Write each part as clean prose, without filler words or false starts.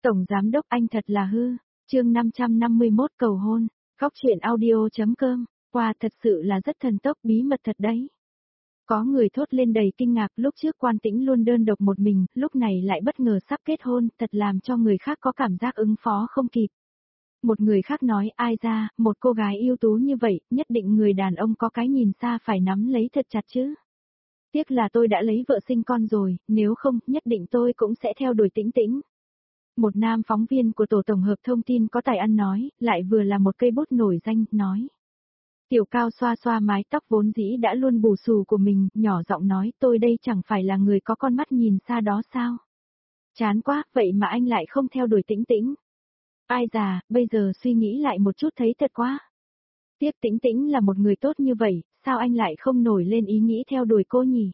Tổng Giám Đốc anh thật là hư. Chương 551 cầu hôn. Góc truyện audio.com. Wow, thật sự là rất thần tốc, bí mật thật đấy. Có người thốt lên đầy kinh ngạc, lúc trước Quan Tĩnh luôn đơn độc một mình, lúc này lại bất ngờ sắp kết hôn, thật làm cho người khác có cảm giác ứng phó không kịp. Một người khác nói, ai ra, một cô gái ưu tú như vậy, nhất định người đàn ông có cái nhìn xa phải nắm lấy thật chặt chứ. Tiếc là tôi đã lấy vợ sinh con rồi, nếu không, nhất định tôi cũng sẽ theo đuổi Tĩnh Tĩnh. Một nam phóng viên của tổ tổng hợp thông tin có tài ăn nói, lại vừa là một cây bút nổi danh, nói. Tiểu Cao xoa xoa mái tóc vốn dĩ đã luôn bù xù của mình, nhỏ giọng nói, tôi đây chẳng phải là người có con mắt nhìn xa đó sao? Chán quá, vậy mà anh lại không theo đuổi Tĩnh Tĩnh. Ai già, bây giờ suy nghĩ lại một chút thấy thật quá. Tiếc Tĩnh Tĩnh là một người tốt như vậy, sao anh lại không nổi lên ý nghĩ theo đuổi cô nhỉ?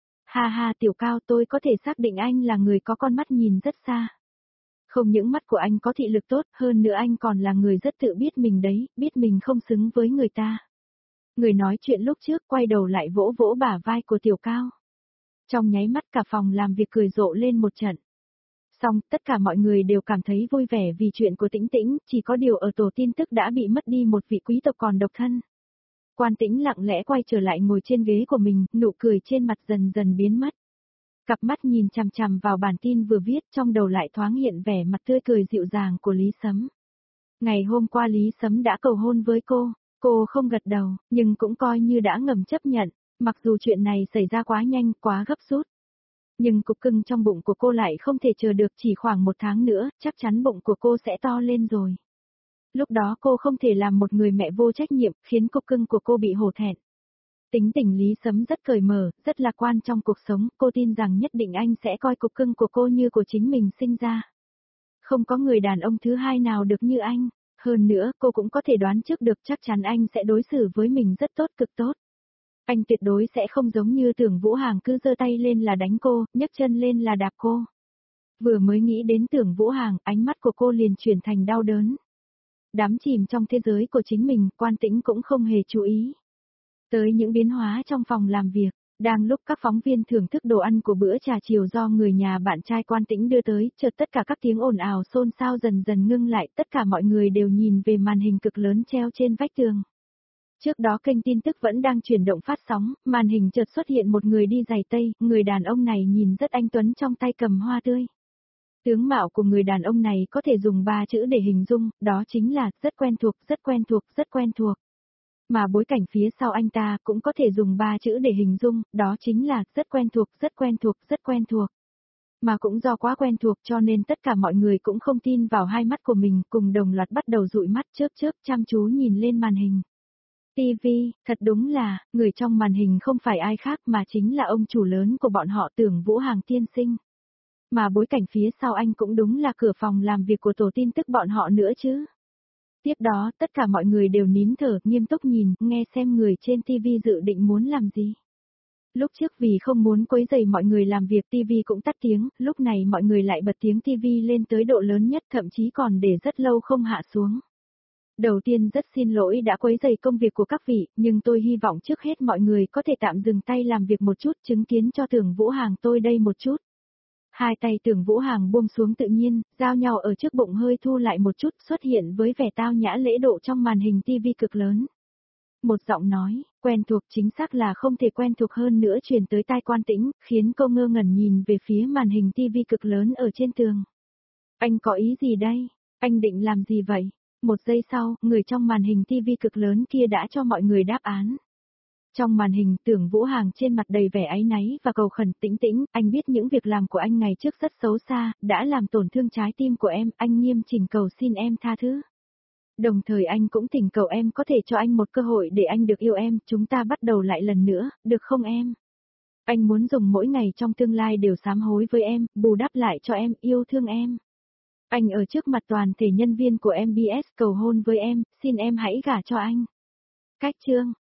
Ha ha, Tiểu Cao, tôi có thể xác định anh là người có con mắt nhìn rất xa. Không những mắt của anh có thị lực tốt, hơn nữa anh còn là người rất tự biết mình đấy, biết mình không xứng với người ta. Người nói chuyện lúc trước quay đầu lại vỗ vỗ bả vai của Tiểu Cao. Trong nháy mắt cả phòng làm việc cười rộ lên một trận. Xong, tất cả mọi người đều cảm thấy vui vẻ vì chuyện của Tĩnh Tĩnh, chỉ có điều ở tổ tin tức đã bị mất đi một vị quý tộc còn độc thân. Quan Tĩnh lặng lẽ quay trở lại ngồi trên ghế của mình, nụ cười trên mặt dần dần biến mất. Cặp mắt nhìn chằm chằm vào bản tin vừa viết, trong đầu lại thoáng hiện vẻ mặt tươi cười dịu dàng của Lý Sấm. Ngày hôm qua Lý Sấm đã cầu hôn với cô không gật đầu, nhưng cũng coi như đã ngầm chấp nhận, mặc dù chuyện này xảy ra quá nhanh, quá gấp rút. Nhưng cục cưng trong bụng của cô lại không thể chờ được, chỉ khoảng 1 tháng nữa, chắc chắn bụng của cô sẽ to lên rồi. Lúc đó cô không thể làm một người mẹ vô trách nhiệm, khiến cục cưng của cô bị hổ thẹn. Tính tình Lý Sấm rất cởi mở, rất lạc quan trong cuộc sống, cô tin rằng nhất định anh sẽ coi cục cưng của cô như của chính mình sinh ra. Không có người đàn ông thứ hai nào được như anh, hơn nữa cô cũng có thể đoán trước được chắc chắn anh sẽ đối xử với mình rất tốt, cực tốt. Anh tuyệt đối sẽ không giống như Tưởng Vũ Hằng cứ giơ tay lên là đánh cô, nhấc chân lên là đạp cô. Vừa mới nghĩ đến Tưởng Vũ Hằng, ánh mắt của cô liền chuyển thành đau đớn. Đắm chìm trong thế giới của chính mình, Quan Tĩnh cũng không hề chú ý tới những biến hóa trong phòng làm việc. Đang lúc các phóng viên thưởng thức đồ ăn của bữa trà chiều do người nhà bạn trai Quan Tĩnh đưa tới, chợt tất cả các tiếng ồn ào xôn xao dần dần ngưng lại, tất cả mọi người đều nhìn về màn hình cực lớn treo trên vách tường. Trước đó kênh tin tức vẫn đang chuyển động phát sóng, màn hình chợt xuất hiện một người đi giày tây, người đàn ông này nhìn rất anh tuấn, trong tay cầm hoa tươi. Tướng mạo của người đàn ông này có thể dùng 3 chữ để hình dung, đó chính là rất quen thuộc, rất quen thuộc, rất quen thuộc. Mà bối cảnh phía sau anh ta cũng có thể dùng 3 chữ để hình dung, đó chính là rất quen thuộc, rất quen thuộc, rất quen thuộc. Mà cũng do quá quen thuộc cho nên tất cả mọi người cũng không tin vào hai mắt của mình, cùng đồng loạt bắt đầu dụi mắt chớp chớp chăm chú nhìn lên màn hình. TV, thật đúng là, người trong màn hình không phải ai khác mà chính là ông chủ lớn của bọn họ, Tưởng Vũ Hằng tiên sinh. Mà bối cảnh phía sau anh cũng đúng là cửa phòng làm việc của tổ tin tức bọn họ nữa chứ. Tiếp đó, tất cả mọi người đều nín thở, nghiêm túc nhìn, nghe xem người trên TV dự định muốn làm gì. Lúc trước vì không muốn quấy rầy mọi người làm việc, TV cũng tắt tiếng, lúc này mọi người lại bật tiếng TV lên tới độ lớn nhất, thậm chí còn để rất lâu không hạ xuống. Đầu tiên rất xin lỗi đã quấy rầy công việc của các vị, nhưng tôi hy vọng trước hết mọi người có thể tạm dừng tay làm việc một chút, chứng kiến cho Tưởng Vũ Hằng tôi đây một chút. Hai tay Tưởng Vũ Hằng buông xuống tự nhiên, giao nhau ở trước bụng hơi thu lại một chút, xuất hiện với vẻ tao nhã lễ độ trong màn hình TV cực lớn. Một giọng nói, quen thuộc, chính xác là không thể quen thuộc hơn nữa, truyền tới tai Quan Tĩnh, khiến cô ngơ ngẩn nhìn về phía màn hình TV cực lớn ở trên tường. Anh có ý gì đây? Anh định làm gì vậy? Một giây sau, người trong màn hình TV cực lớn kia đã cho mọi người đáp án. Trong màn hình, Tưởng Vũ Hằng trên mặt đầy vẻ áy náy và cầu khẩn, Tĩnh Tĩnh, anh biết những việc làm của anh ngày trước rất xấu xa, đã làm tổn thương trái tim của em, anh nghiêm chỉnh cầu xin em tha thứ. Đồng thời anh cũng thỉnh cầu em có thể cho anh một cơ hội để anh được yêu em, chúng ta bắt đầu lại lần nữa, được không em? Anh muốn dùng mỗi ngày trong tương lai đều sám hối với em, bù đắp lại cho em, yêu thương em. Anh ở trước mặt toàn thể nhân viên của MBS cầu hôn với em, xin em hãy gả cho anh. Cách chương